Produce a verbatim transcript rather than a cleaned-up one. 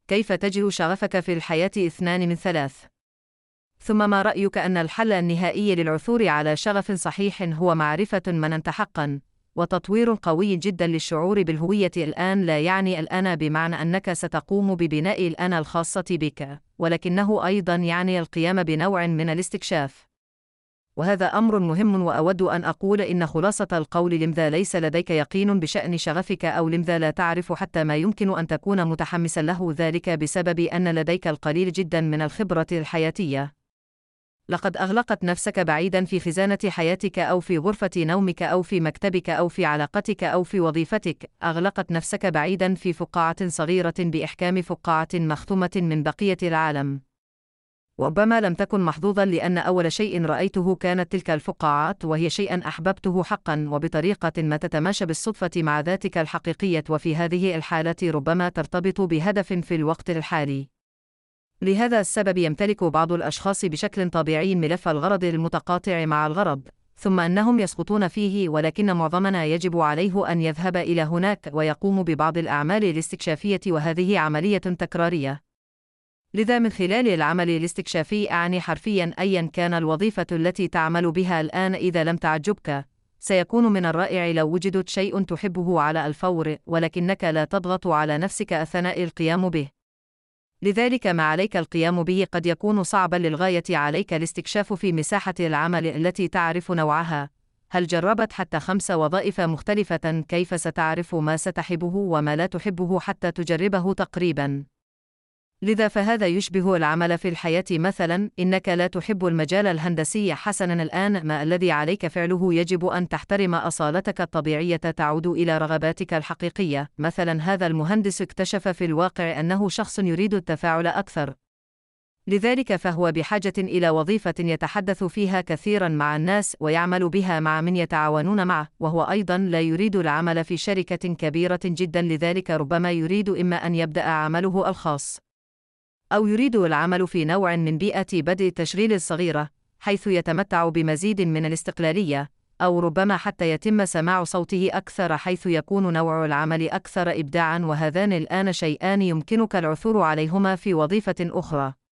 كيف تجد شغفك في الحياة؟ اثنان من ثلاث. ثم ما رأيك أن الحل النهائي للعثور على شغف صحيح هو معرفة من أنت حقا، وتطوير قوي جدا للشعور بالهوية؟ الآن لا يعني الآن بمعنى أنك ستقوم ببناء الأنا الخاصة بك، ولكنه أيضا يعني القيام بنوع من الاستكشاف. وهذا أمر مهم، وأود أن أقول إن خلاصة القول لماذا ليس لديك يقين بشأن شغفك، أو لماذا لا تعرف حتى ما يمكن أن تكون متحمسا له، ذلك بسبب أن لديك القليل جدا من الخبرة الحياتية. لقد أغلقت نفسك بعيدا في خزانة حياتك، أو في غرفة نومك، أو في مكتبك، أو في علاقتك، أو في وظيفتك. أغلقت نفسك بعيدا في فقاعة صغيرة بإحكام فقاعة مختومة من بقية العالم. وربما لم تكن محظوظا، لأن أول شيء رأيته كانت تلك الفقاعات، وهي شيئا أحببته حقا، وبطريقة ما تتماشى بالصدفة مع ذاتك الحقيقية، وفي هذه الحالة ربما ترتبط بهدف في الوقت الحالي. لهذا السبب يمتلك بعض الأشخاص بشكل طبيعي ملف الغرض المتقاطع مع الغرض، ثم أنهم يسقطون فيه، ولكن معظمنا يجب عليه أن يذهب إلى هناك ويقوم ببعض الأعمال الاستكشافية، وهذه عملية تكرارية. لذا من خلال العمل الاستكشافي أعني حرفيا أيا كان الوظيفة التي تعمل بها الآن، إذا لم تعجبك سيكون من الرائع لو وجدت شيء تحبه على الفور، ولكنك لا تضغط على نفسك أثناء القيام به. لذلك ما عليك القيام به قد يكون صعبا للغاية. عليك الاستكشاف في مساحة العمل التي تعرف نوعها. هل جربت حتى خمس وظائف مختلفة؟ كيف ستعرف ما ستحبه وما لا تحبه حتى تجربه تقريبا؟ لذا فهذا يشبه العمل في الحياة. مثلا إنك لا تحب المجال الهندسي حسنا الآن، ما الذي عليك فعله؟ يجب أن تحترم أصالتك الطبيعية تعود إلى رغباتك الحقيقية. مثلا هذا المهندس اكتشف في الواقع أنه شخص يريد التفاعل أكثر، لذلك فهو بحاجة إلى وظيفة يتحدث فيها كثيرا مع الناس ويعمل بها مع من يتعاونون معه، وهو أيضا لا يريد العمل في شركة كبيرة جدا، لذلك ربما يريد إما أن يبدأ عمله الخاص، أو يريد العمل في نوع من بيئة بدء التشغيل الصغيرة حيث يتمتع بمزيد من الاستقلالية، أو ربما حتى يتم سماع صوته أكثر حيث يكون نوع العمل أكثر إبداعا، وهذان الآن شيئان يمكنك العثور عليهما في وظيفة أخرى.